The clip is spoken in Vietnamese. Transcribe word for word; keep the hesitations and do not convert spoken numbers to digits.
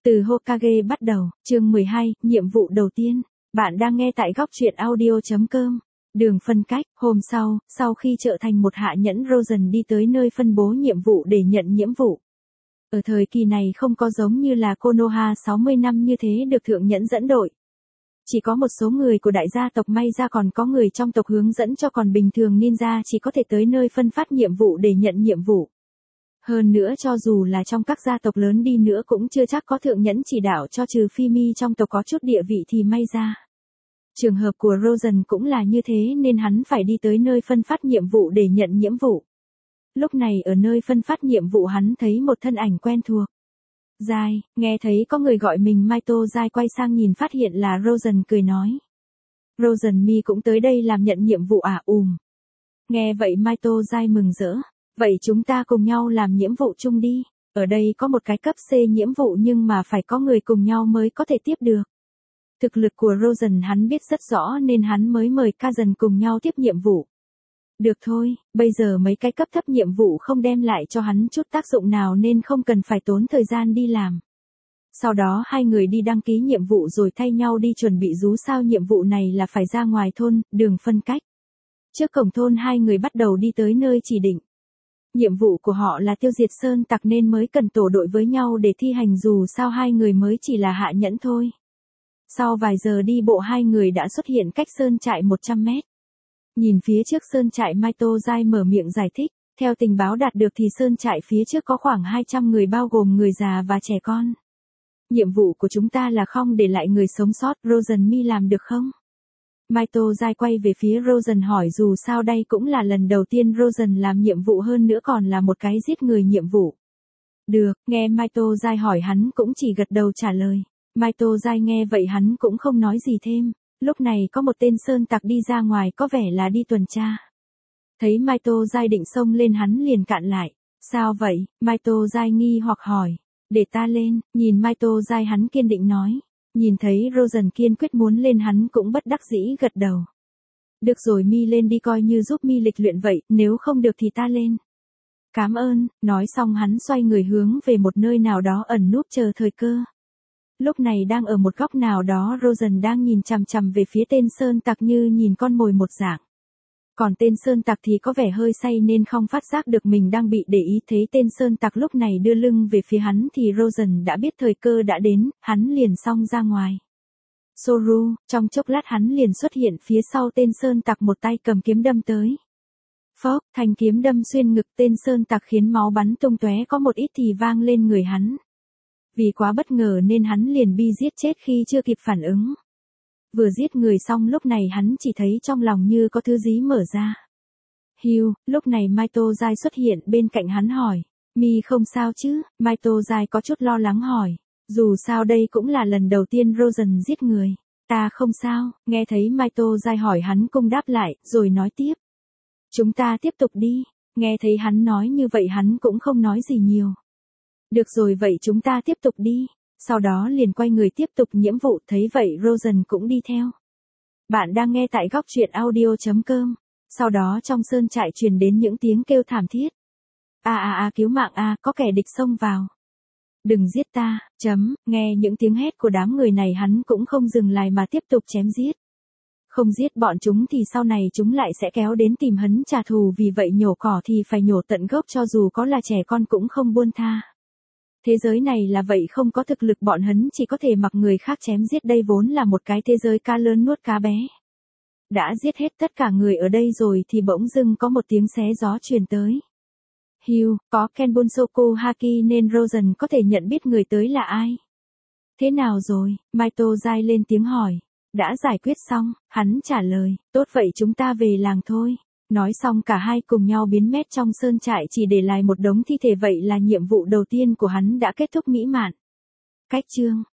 Từ Hokage bắt đầu, chương mười hai, nhiệm vụ đầu tiên. Bạn đang nghe tại góc truyện audio chấm com. Đường phân cách, hôm sau, sau khi trở thành một hạ nhẫn Rosen đi tới nơi phân bố nhiệm vụ để nhận nhiệm vụ. Ở thời kỳ này không có giống như là Konoha sáu mươi năm như thế được thượng nhẫn dẫn đội. Chỉ có một số người của đại gia tộc may ra còn có người trong tộc hướng dẫn cho, còn bình thường ninja chỉ có thể tới nơi phân phát nhiệm vụ để nhận nhiệm vụ. Hơn nữa cho dù là trong các gia tộc lớn đi nữa cũng chưa chắc có thượng nhẫn chỉ đạo cho, trừ phi mi trong tộc có chút địa vị thì may ra. Trường hợp của Rosen cũng là như thế nên hắn phải đi tới nơi phân phát nhiệm vụ để nhận nhiệm vụ. Lúc này ở nơi phân phát nhiệm vụ hắn thấy một thân ảnh quen thuộc. Giai, nghe thấy có người gọi mình Maito. Giai quay sang nhìn phát hiện là Rosen, cười nói. Rosen, mi cũng tới đây làm nhận nhiệm vụ à? Ùm. Nghe vậy Maito Giai mừng rỡ. Vậy chúng ta cùng nhau làm nhiệm vụ chung đi. Ở đây có một cái cấp C nhiệm vụ nhưng mà phải có người cùng nhau mới có thể tiếp được. Thực lực của Rosen hắn biết rất rõ nên hắn mới mời Kazan cùng nhau tiếp nhiệm vụ. Được thôi, bây giờ mấy cái cấp thấp nhiệm vụ không đem lại cho hắn chút tác dụng nào nên không cần phải tốn thời gian đi làm. Sau đó hai người đi đăng ký nhiệm vụ rồi thay nhau đi chuẩn bị, dù sao nhiệm vụ này là phải ra ngoài thôn, đường phân cách. Trước cổng thôn hai người bắt đầu đi tới nơi chỉ định. Nhiệm vụ của họ là tiêu diệt sơn tặc nên mới cần tổ đội với nhau để thi hành, dù sao hai người mới chỉ là hạ nhẫn thôi. Sau vài giờ đi bộ hai người đã xuất hiện cách sơn trại một trăm mét. Nhìn phía trước sơn trại, Maito Giai mở miệng giải thích. Theo tình báo đạt được thì sơn trại phía trước có khoảng hai trăm người bao gồm người già và trẻ con. Nhiệm vụ của chúng ta là không để lại người sống sót. Rosen, mi làm được không? Maito Giai quay về phía Rosen hỏi, dù sao đây cũng là lần đầu tiên Rosen làm nhiệm vụ, hơn nữa còn là một cái giết người nhiệm vụ. Được, nghe Maito Giai hỏi hắn cũng chỉ gật đầu trả lời. Maito Giai nghe vậy hắn cũng không nói gì thêm. Lúc này có một tên sơn tặc đi ra ngoài, có vẻ là đi tuần tra. Thấy Maito Giai định xông lên hắn liền cạn lại. Sao vậy? Maito Giai nghi hoặc hỏi. Để ta lên. Nhìn Maito Giai hắn kiên định nói. Nhìn thấy Rosen kiên quyết muốn lên hắn cũng bất đắc dĩ gật đầu. Được rồi, mi lên đi, coi như giúp mi lịch luyện vậy, nếu không được thì ta lên. Cảm ơn. Nói xong hắn xoay người hướng về một nơi nào đó ẩn núp chờ thời cơ. Lúc này đang ở một góc nào đó, Rosen đang nhìn chằm chằm về phía tên sơn tặc như nhìn con mồi một dạng. Còn tên sơn tặc thì có vẻ hơi say nên không phát giác được mình đang bị để ý. Thấy tên sơn tặc lúc này đưa lưng về phía hắn thì Rosen đã biết thời cơ đã đến, hắn liền xông ra ngoài. Soru, trong chốc lát hắn liền xuất hiện phía sau tên sơn tặc, một tay cầm kiếm đâm tới. Phốc, thanh kiếm đâm xuyên ngực tên sơn tặc khiến máu bắn tung tóe, có một ít thì vang lên người hắn. Vì quá bất ngờ nên hắn liền bị giết chết khi chưa kịp phản ứng. Vừa giết người xong lúc này hắn chỉ thấy trong lòng như có thứ gì mở ra. Hiu, lúc này Maito Giai xuất hiện bên cạnh hắn hỏi. Mi không sao chứ? Maito Giai có chút lo lắng hỏi. Dù sao đây cũng là lần đầu tiên Rosen giết người. Ta không sao. Nghe thấy Maito Giai hỏi hắn cung đáp lại, rồi nói tiếp. Chúng ta tiếp tục đi. Nghe thấy hắn nói như vậy hắn cũng không nói gì nhiều. Được rồi, vậy chúng ta tiếp tục đi. Sau đó liền quay người tiếp tục nhiệm vụ. Thấy vậy Rosen cũng đi theo. Bạn đang nghe tại góc truyện audio chấm com. Sau đó trong sơn trại truyền đến những tiếng kêu thảm thiết. A a a, cứu mạng a, có kẻ địch xông vào. Đừng giết ta, chấm, nghe những tiếng hét của đám người này hắn cũng không dừng lại mà tiếp tục chém giết. Không giết bọn chúng thì sau này chúng lại sẽ kéo đến tìm hắn trả thù, vì vậy nhổ cỏ thì phải nhổ tận gốc, cho dù có là trẻ con cũng không buông tha. Thế giới này là vậy, không có thực lực bọn hắn chỉ có thể mặc người khác chém giết, đây vốn là một cái thế giới cá lớn nuốt cá bé. Đã giết hết tất cả người ở đây rồi thì bỗng dưng có một tiếng xé gió truyền tới. Hiu, có Kenbunsoku Haki nên Rosen có thể nhận biết người tới là ai. Thế nào rồi? Maito Giai lên tiếng hỏi. Đã giải quyết xong, hắn trả lời. Tốt vậy chúng ta về làng thôi. Nói xong cả hai cùng nhau biến mất trong sơn trại, chỉ để lại một đống thi thể. Vậy là nhiệm vụ đầu tiên của hắn đã kết thúc mỹ mãn. Cách chương